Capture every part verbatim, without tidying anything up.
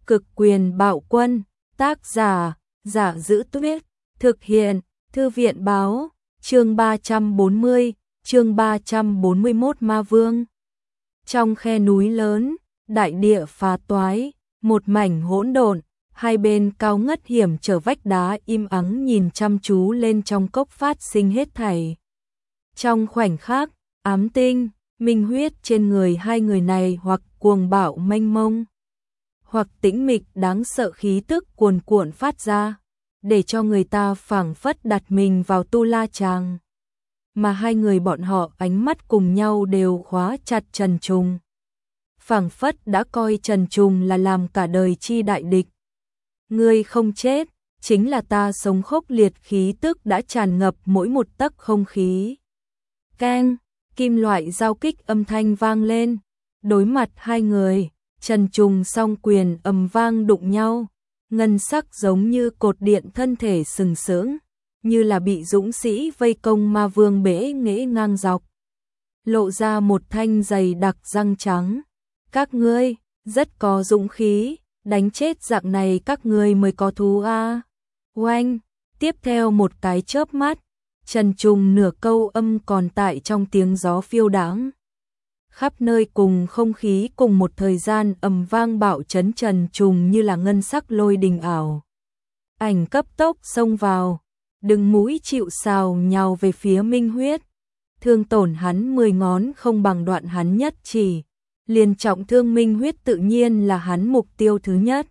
Cực quyền bạo quân, tác giả, Giả Giữ Tuyết, thực hiện, Thư viện báo, chương ba trăm bốn mươi, chương ba trăm bốn mươi mốt Ma Vương. Trong khe núi lớn, đại địa phá toái, một mảnh hỗn độn, hai bên cao ngất hiểm trở vách đá im ắng nhìn chăm chú lên trong cốc phát sinh hết thảy. Trong khoảnh khắc, ám tinh, minh huyết trên người hai người này hoặc cuồng bạo mênh mông, hoặc tĩnh mịch đáng sợ khí tức cuồn cuộn phát ra, để cho người ta phảng phất đặt mình vào tu la chàng. Mà hai người bọn họ ánh mắt cùng nhau đều khóa chặt Trần Trùng. Phảng phất đã coi Trần Trùng là làm cả đời chi đại địch. Ngươi không chết, chính là ta sống khốc liệt khí tức đã tràn ngập mỗi một tấc không khí. Keng, kim loại giao kích âm thanh vang lên, đối mặt hai người, Trần Trùng song quyền ầm vang đụng nhau, ngân sắc giống như cột điện thân thể sừng sững, như là bị dũng sĩ vây công ma vương bể nghễ ngang dọc. Lộ ra một thanh dày đặc răng trắng. Các ngươi, rất có dũng khí, đánh chết dạng này các ngươi mới có thú a. À. Oanh, tiếp theo một cái chớp mắt, Trần Trùng nửa câu âm còn tại trong tiếng gió phiêu đãng. Khắp nơi cùng không khí cùng một thời gian ầm vang bạo chấn Trần Trùng như là ngân sắc lôi đình ảo. Ảnh cấp tốc xông vào, đừng mũi chịu sào nhào về phía Minh Huyết. Thương tổn hắn mười ngón không bằng đoạn hắn nhất chỉ. Liền trọng thương Minh Huyết tự nhiên là hắn mục tiêu thứ nhất.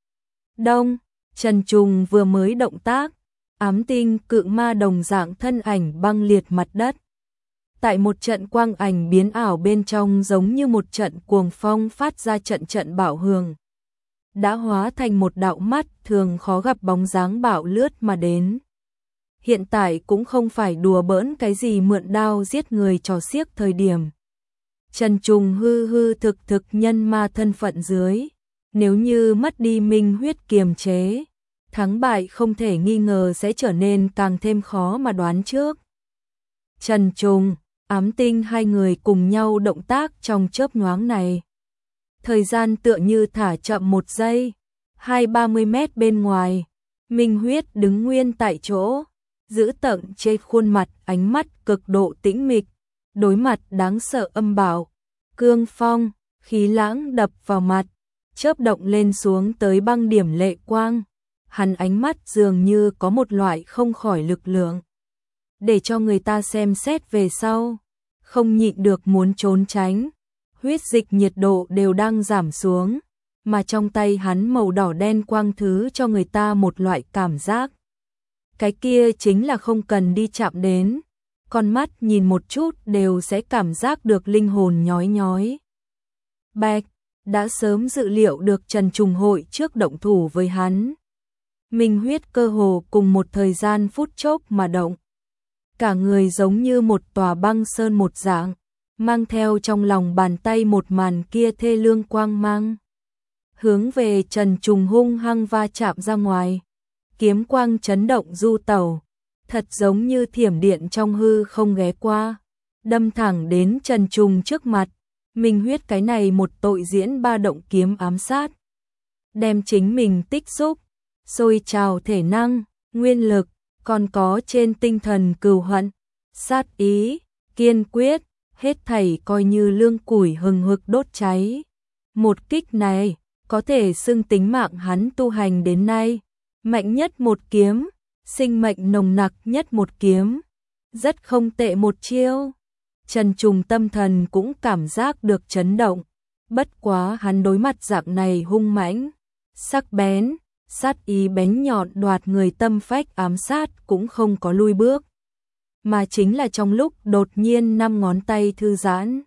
Đông, Trần Trùng vừa mới động tác, ám tinh cự ma đồng dạng thân ảnh băng liệt mặt đất. Tại một trận quang ảnh biến ảo bên trong giống như một trận cuồng phong phát ra trận trận bạo hường. Đã hóa thành một đạo mắt thường khó gặp bóng dáng bạo lướt mà đến. Hiện tại cũng không phải đùa bỡn cái gì mượn đao giết người trò xiếc thời điểm. Trần Trùng hư hư thực thực nhân ma thân phận dưới, nếu như mất đi Minh Huyết kiềm chế, thắng bại không thể nghi ngờ sẽ trở nên càng thêm khó mà đoán trước. Trần Trùng, ám tinh hai người cùng nhau động tác trong chớp nhoáng này. Thời gian tựa như thả chậm một giây, hai ba mươi mét bên ngoài, Minh Huyết đứng nguyên tại chỗ, giữ tợn trên khuôn mặt ánh mắt cực độ tĩnh mịch. Đối mặt đáng sợ âm bạo, cương phong, khí lãng đập vào mặt, chớp động lên xuống tới băng điểm lệ quang. Hắn ánh mắt dường như có một loại không khỏi lực lượng, để cho người ta xem xét về sau, không nhịn được muốn trốn tránh. Huyết dịch nhiệt độ đều đang giảm xuống, mà trong tay hắn màu đỏ đen quang thứ cho người ta một loại cảm giác. Cái kia chính là không cần đi chạm đến. Con mắt nhìn một chút đều sẽ cảm giác được linh hồn nhói nhói. Bạch, đã sớm dự liệu được Trần Trùng hội trước động thủ với hắn. Minh Huyết cơ hồ cùng một thời gian phút chốc mà động. Cả người giống như một tòa băng sơn một dạng, mang theo trong lòng bàn tay một màn kia thê lương quang mang. Hướng về Trần Trùng hung hăng va chạm ra ngoài. Kiếm quang chấn động du tẩu. Thật giống như thiểm điện trong hư không ghé qua, đâm thẳng đến Trần Trùng trước mặt. Minh Huyết cái này một tội diễn ba động kiếm ám sát, đem chính mình tích xúc, sôi trào thể năng, nguyên lực, còn có trên tinh thần cừu hận, sát ý, kiên quyết, hết thảy coi như lương củi hừng hực đốt cháy. Một kích này có thể xưng tính mạng hắn tu hành đến nay mạnh nhất một kiếm, sinh mệnh nồng nặc nhất một kiếm, rất không tệ một chiêu. Trần Trùng tâm thần cũng cảm giác được chấn động, bất quá hắn đối mặt dạng này hung mãnh, sắc bén, sát ý bén nhọn đoạt người tâm phách ám sát cũng không có lui bước, mà chính là trong lúc đột nhiên năm ngón tay thư giãn,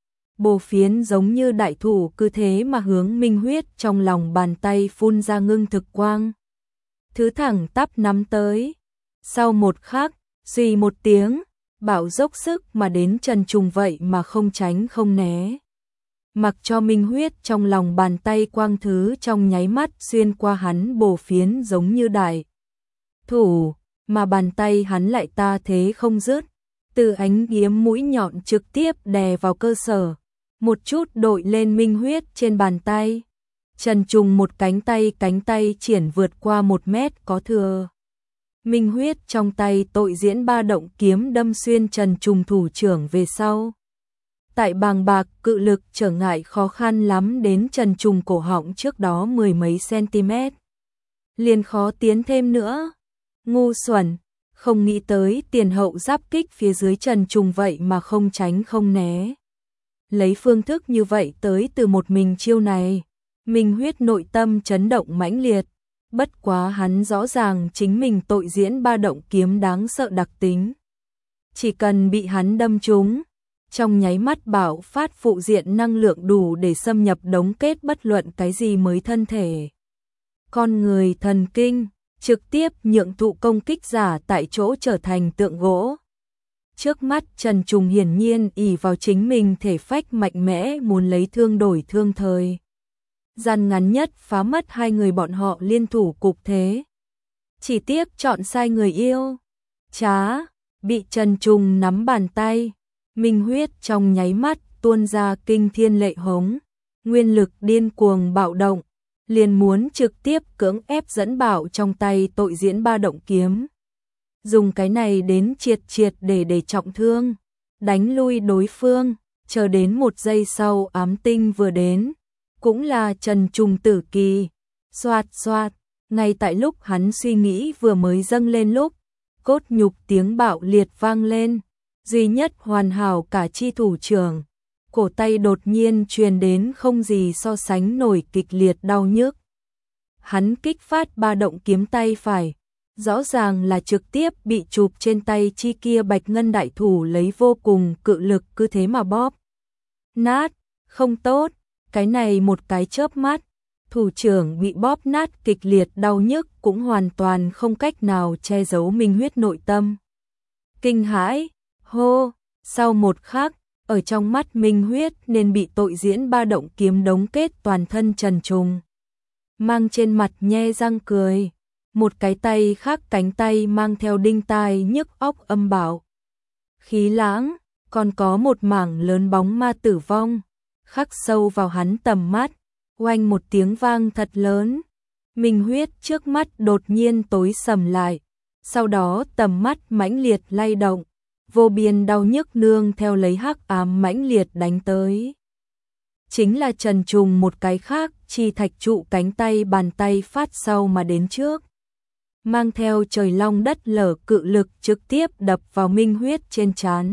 bồ phiến giống như đại thủ cứ thế mà hướng Minh Huyết trong lòng bàn tay phun ra ngưng thực quang. Thứ thẳng tắp nắm tới. Sau một khắc, suy một tiếng, bảo dốc sức mà đến Trần Trùng vậy mà không tránh không né. Mặc cho Minh Huyết trong lòng bàn tay quang thứ trong nháy mắt xuyên qua hắn bổ phiến giống như đại thủ, mà bàn tay hắn lại ta thế không dứt, từ ánh kiếm mũi nhọn trực tiếp đè vào cơ sở, một chút đội lên Minh Huyết trên bàn tay. Trần Trùng một cánh tay cánh tay triển vượt qua một mét có thừa. Minh huyết trong tay tội diễn ba động kiếm đâm xuyên Trần Trùng thủ trưởng về sau. Tại bàng bạc cự lực trở ngại khó khăn lắm đến Trần Trùng cổ họng trước đó mười mấy cm. Liền khó tiến thêm nữa. Ngu xuẩn, không nghĩ tới tiền hậu giáp kích phía dưới Trần Trùng vậy mà không tránh không né. Lấy phương thức như vậy tới từ một mình chiêu này, Minh huyết nội tâm chấn động mãnh liệt. Bất quá hắn rõ ràng chính mình tội diễn ba động kiếm đáng sợ đặc tính. Chỉ cần bị hắn đâm trúng, trong nháy mắt bạo phát phụ diện năng lượng đủ để xâm nhập đống kết bất luận cái gì mới thân thể. Con người thần kinh, trực tiếp nhượng thụ công kích giả tại chỗ trở thành tượng gỗ. Trước mắt Trần Trùng hiển nhiên ỷ vào chính mình thể phách mạnh mẽ muốn lấy thương đổi thương thời. Gian ngắn nhất phá mất hai người bọn họ liên thủ cục thế. Chỉ tiếc chọn sai người yêu. Chá, bị Trần Trùng nắm bàn tay. Minh huyết trong nháy mắt tuôn ra kinh thiên lệ hống. Nguyên lực điên cuồng bạo động. Liền muốn trực tiếp cưỡng ép dẫn bảo trong tay tội diễn ba động kiếm. Dùng cái này đến triệt triệt để để trọng thương. Đánh lui đối phương. Chờ đến một giây sau ám tinh vừa đến. Cũng là Trần Trùng tử kỳ. Xoạt xoạt. Ngay tại lúc hắn suy nghĩ vừa mới dâng lên lúc. Cốt nhục tiếng bạo liệt vang lên. Duy nhất hoàn hảo cả chi thủ trưởng. Cổ tay đột nhiên truyền đến không gì so sánh nổi kịch liệt đau nhức. Hắn kích phát ba động kiếm tay phải. Rõ ràng là trực tiếp bị chụp trên tay chi kia bạch ngân đại thủ lấy vô cùng cự lực cứ thế mà bóp. Nát, không tốt, cái này một cái chớp mắt. Thủ trưởng bị bóp nát kịch liệt đau nhức cũng hoàn toàn không cách nào che giấu Minh huyết nội tâm. Kinh hãi, hô, sau một khắc, ở trong mắt Minh huyết nên bị tội diễn ba động kiếm đống kết toàn thân Trần Trùng. Mang trên mặt nhe răng cười, một cái tay khác cánh tay mang theo đinh tai nhức óc âm bảo. Khí lãng, còn có một mảng lớn bóng ma tử vong, khắc sâu vào hắn tầm mắt, oanh một tiếng vang thật lớn. Minh huyết trước mắt đột nhiên tối sầm lại, sau đó tầm mắt mãnh liệt lay động, vô biên đau nhức nương theo lấy hắc ám mãnh liệt đánh tới. Chính là Trần Trùng một cái khác, chi thạch trụ cánh tay bàn tay phát sau mà đến trước. Mang theo trời long đất lở cự lực trực tiếp đập vào Minh huyết trên trán.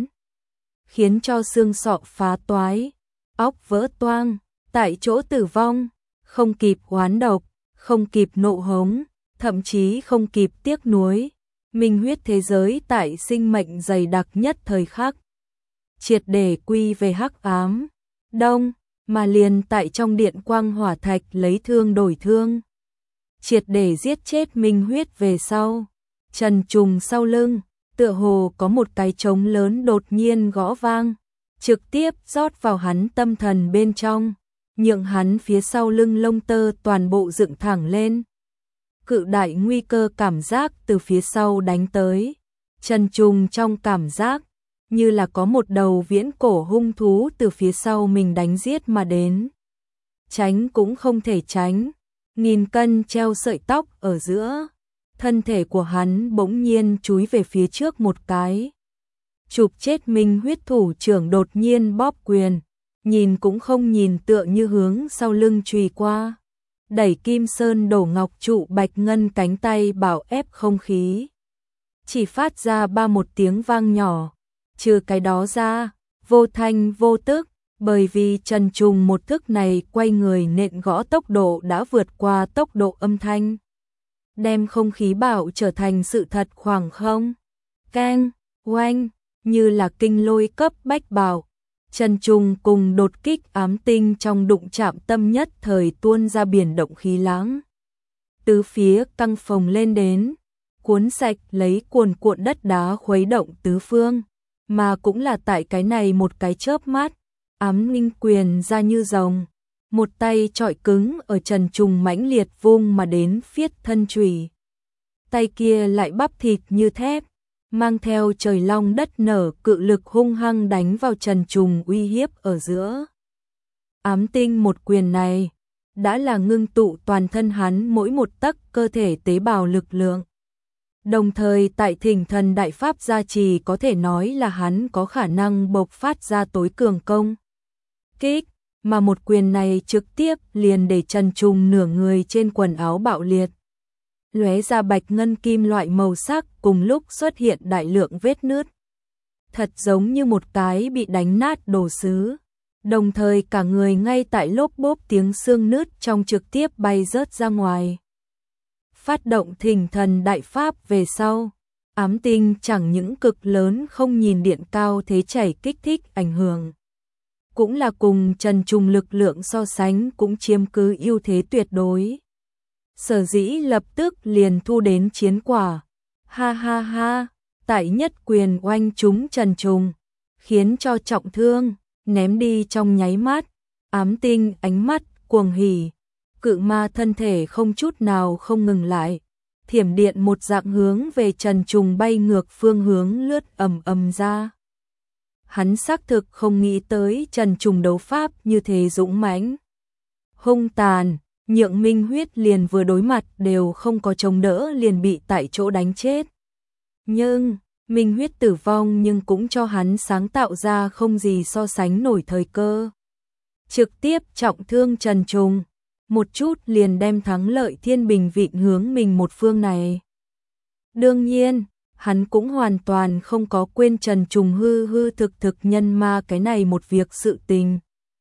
Khiến cho xương sọ phá toái, óc vỡ toang, tại chỗ tử vong, không kịp oán độc, không kịp nộ hống, thậm chí không kịp tiếc nuối. Minh huyết thế giới tại sinh mệnh dày đặc nhất thời khắc. Triệt để quy về hắc ám, đông, mà liền tại trong điện quang hỏa thạch lấy thương đổi thương. Triệt để giết chết Minh huyết về sau. Trần Trùng sau lưng, tựa hồ có một cái trống lớn đột nhiên gõ vang, trực tiếp rót vào hắn tâm thần bên trong, nhượng hắn phía sau lưng lông tơ toàn bộ dựng thẳng lên. Cự đại nguy cơ cảm giác từ phía sau đánh tới. Trần Trùng trong cảm giác, như là có một đầu viễn cổ hung thú từ phía sau mình đánh giết mà đến. Tránh cũng không thể tránh, nghìn cân treo sợi tóc ở giữa. Thân thể của hắn bỗng nhiên chúi về phía trước một cái. Chụp chết Minh huyết thủ trưởng đột nhiên bóp quyền, nhìn cũng không nhìn tựa như hướng sau lưng chùy qua. Đẩy kim sơn đổ ngọc trụ bạch ngân cánh tay bảo ép không khí. Chỉ phát ra ba một tiếng vang nhỏ, trừ cái đó ra, vô thanh vô tức, bởi vì Trần Trùng một thức này quay người nện gõ tốc độ đã vượt qua tốc độ âm thanh. Đem không khí bảo trở thành sự thật khoảng không. Keng, oanh, như là kinh lôi cấp bách bảo. Trần Trùng cùng đột kích ám tinh trong đụng chạm tâm nhất thời tuôn ra biển động khí lãng. Tứ phía căng phồng lên đến, cuốn sạch lấy cuồn cuộn đất đá khuấy động tứ phương, mà cũng là tại cái này một cái chớp mắt, ám linh quyền ra như rồng, một tay trọi cứng ở Trần Trùng mãnh liệt vung mà đến phiết thân chùy. Tay kia lại bắp thịt như thép, mang theo trời long đất nở cự lực hung hăng đánh vào Trần Trùng uy hiếp ở giữa. Ám tinh một quyền này, đã là ngưng tụ toàn thân hắn mỗi một tấc cơ thể tế bào lực lượng. Đồng thời tại Thỉnh Thần Đại Pháp gia trì có thể nói là hắn có khả năng bộc phát ra tối cường công kích, mà một quyền này trực tiếp liền để Trần Trùng nửa người trên quần áo bạo liệt. Lóe ra bạch ngân kim loại màu sắc, cùng lúc xuất hiện đại lượng vết nứt. Thật giống như một cái bị đánh nát đồ sứ. Đồng thời cả người ngay tại lốp bốp tiếng xương nứt trong trực tiếp bay rớt ra ngoài. Phát động Thỉnh Thần Đại Pháp về sau, Ám Tinh chẳng những cực lớn không nhìn điện cao thế chảy kích thích ảnh hưởng. Cũng là cùng Trần Trùng lực lượng so sánh cũng chiếm cứ ưu thế tuyệt đối. Sở dĩ lập tức liền thu đến chiến quả. Ha ha ha, tại nhất quyền oanh trúng Trần Trùng, khiến cho trọng thương, ném đi trong nháy mắt. Ám Tinh ánh mắt cuồng hỉ, cự ma thân thể không chút nào không ngừng lại. Thiểm điện một dạng hướng về Trần Trùng bay ngược phương hướng lướt ầm ầm ra. Hắn xác thực không nghĩ tới Trần Trùng đấu pháp như thế dũng mãnh, hung tàn, Nhượng Minh Huyết liền vừa đối mặt đều không có chống đỡ liền bị tại chỗ đánh chết. Nhưng, Minh Huyết tử vong nhưng cũng cho hắn sáng tạo ra không gì so sánh nổi thời cơ. Trực tiếp trọng thương Trần Trùng, một chút liền đem thắng lợi thiên bình vịn hướng mình một phương này. Đương nhiên, hắn cũng hoàn toàn không có quên Trần Trùng hư hư thực thực nhân ma cái này một việc sự tình.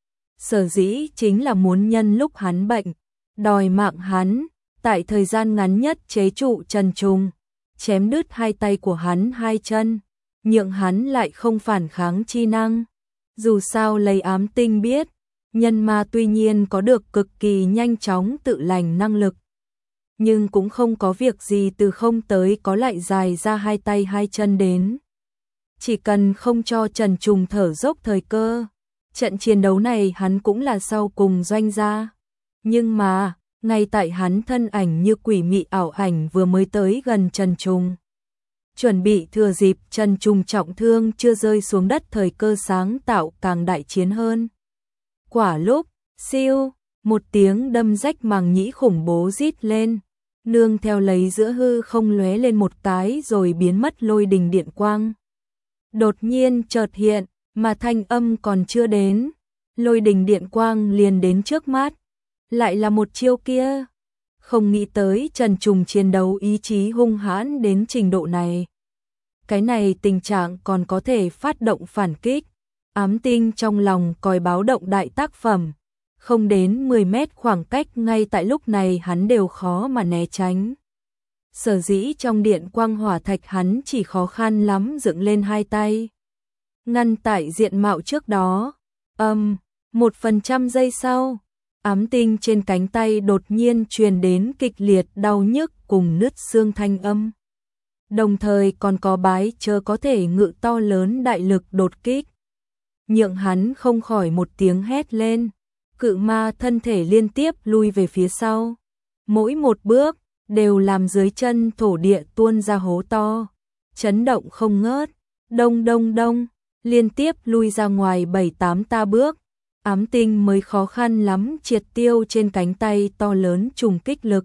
Sở dĩ chính là muốn nhân lúc hắn bệnh, đòi mạng hắn, tại thời gian ngắn nhất chế trụ Trần Trùng, chém đứt hai tay của hắn hai chân, nhượng hắn lại không phản kháng chi năng. Dù sao lấy Ám Tinh biết, nhân ma tuy nhiên có được cực kỳ nhanh chóng tự lành năng lực, nhưng cũng không có việc gì từ không tới có lại dài ra hai tay hai chân đến. Chỉ cần không cho Trần Trùng thở dốc thời cơ, trận chiến đấu này hắn cũng là sau cùng doanh ra. Nhưng mà, ngay tại hắn thân ảnh như quỷ mị ảo ảnh vừa mới tới gần Trần Trùng, chuẩn bị thừa dịp Trần Trùng trọng thương chưa rơi xuống đất thời cơ sáng tạo càng đại chiến hơn. Quả lúc, siêu, một tiếng đâm rách màng nhĩ khủng bố rít lên, nương theo lấy giữa hư không lóe lên một cái rồi biến mất lôi đình điện quang. Đột nhiên chợt hiện, mà thanh âm còn chưa đến, lôi đình điện quang liền đến trước mắt. Lại là một chiêu kia. Không nghĩ tới Trần Trùng chiến đấu ý chí hung hãn đến trình độ này. Cái này tình trạng còn có thể phát động phản kích. Ám Tinh trong lòng còi báo động đại tác phẩm. Không đến mười mét khoảng cách ngay tại lúc này hắn đều khó mà né tránh. Sở dĩ trong điện quang hỏa thạch hắn chỉ khó khăn lắm dựng lên hai tay. Ngăn tại diện mạo trước đó. Âm, um, một phần trăm giây sau. Ám Tinh trên cánh tay đột nhiên truyền đến kịch liệt đau nhức cùng nứt xương thanh âm. Đồng thời còn có bái chớ có thể ngự to lớn đại lực đột kích. Nhượng hắn không khỏi một tiếng hét lên. Cự ma thân thể liên tiếp lui về phía sau. Mỗi một bước đều làm dưới chân thổ địa tuôn ra hố to. Chấn động không ngớt. Đông đông đông. Liên tiếp lui ra ngoài bảy tám ta bước. Ám Tinh mới khó khăn lắm triệt tiêu trên cánh tay to lớn trùng kích lực.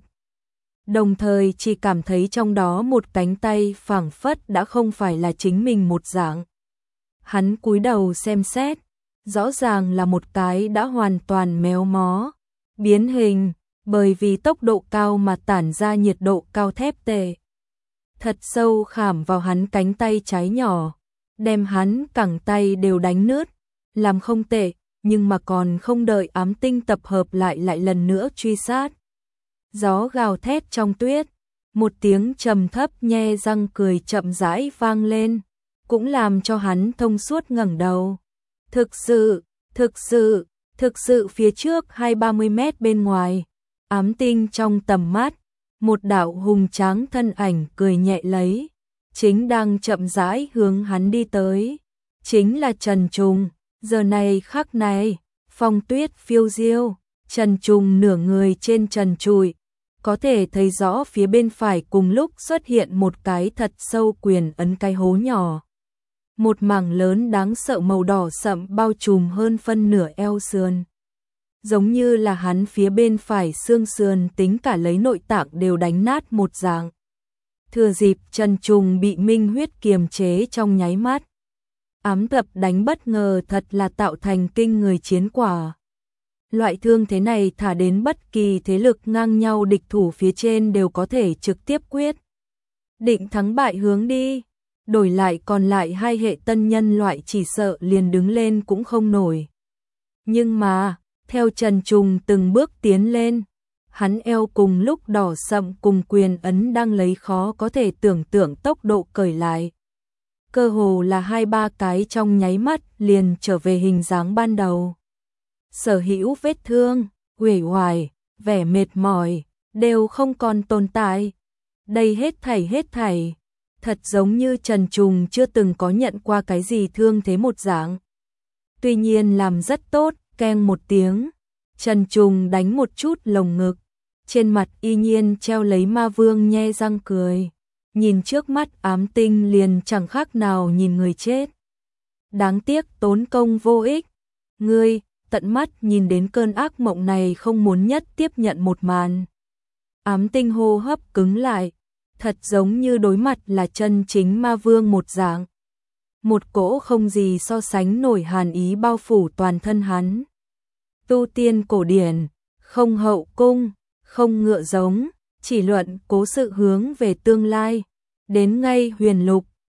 Đồng thời chỉ cảm thấy trong đó một cánh tay phảng phất đã không phải là chính mình một dạng. Hắn cúi đầu xem xét, rõ ràng là một cái đã hoàn toàn méo mó, biến hình, bởi vì tốc độ cao mà tản ra nhiệt độ cao thép tệ. Thật sâu khảm vào hắn cánh tay trái nhỏ, đem hắn cẳng tay đều đánh nứt, làm không tệ. Nhưng mà còn không đợi Ám Tinh tập hợp lại lại lần nữa truy sát. Gió gào thét trong tuyết, một tiếng trầm thấp nhe răng cười chậm rãi vang lên, cũng làm cho hắn thông suốt ngẩng đầu. Thực sự, thực sự, thực sự phía trước hai ba mươi mét bên ngoài, Ám Tinh trong tầm mắt, một đạo hùng tráng thân ảnh cười nhẹ lấy, chính đang chậm rãi hướng hắn đi tới, chính là Trần Trùng. Giờ này khắc này, phong tuyết phiêu diêu, Trần Trùng nửa người trên trần trụi, có thể thấy rõ phía bên phải cùng lúc xuất hiện một cái thật sâu quyền ấn cái hố nhỏ. Một mảng lớn đáng sợ màu đỏ sậm bao trùm hơn phân nửa eo sườn. giống như là hắn phía bên phải xương sườn tính cả lấy nội tạng đều đánh nát một dạng. Thừa dịp Trần Trùng bị minh huyết kiềm chế trong nháy mắt. Ám tập đánh bất ngờ thật là tạo thành kinh người chiến quả. Loại thương thế này thả đến bất kỳ thế lực ngang nhau địch thủ phía trên đều có thể trực tiếp quyết định thắng bại hướng đi. Đổi lại còn lại hai hệ tân nhân loại chỉ sợ liền đứng lên cũng không nổi. Nhưng mà, theo Trần Trùng từng bước tiến lên, hắn eo cùng lúc đỏ sậm cùng quyền ấn đang lấy khó có thể tưởng tượng tốc độ cởi lại. Cơ hồ là hai ba cái trong nháy mắt liền trở về hình dáng ban đầu. Sở hữu vết thương, uể oải, vẻ mệt mỏi, đều không còn tồn tại. Đây hết thảy hết thảy, thật giống như Trần Trùng chưa từng có nhận qua cái gì thương thế một dạng. Tuy nhiên làm rất tốt, keng một tiếng, Trần Trùng đánh một chút lồng ngực, trên mặt y nhiên treo lấy ma vương nhe răng cười. Nhìn trước mắt ám tinh liền chẳng khác nào nhìn người chết. Đáng tiếc tốn công vô ích. Ngươi, tận mắt nhìn đến cơn ác mộng này không muốn nhất tiếp nhận một màn. Ám tinh hô hấp cứng lại, thật giống như đối mặt là chân chính ma vương một dạng. Một cỗ không gì so sánh nổi hàn ý bao phủ toàn thân hắn. Tu tiên cổ điển, không hậu cung, không ngựa giống, chỉ luận cố sự hướng về tương lai. Đến ngay huyền lục,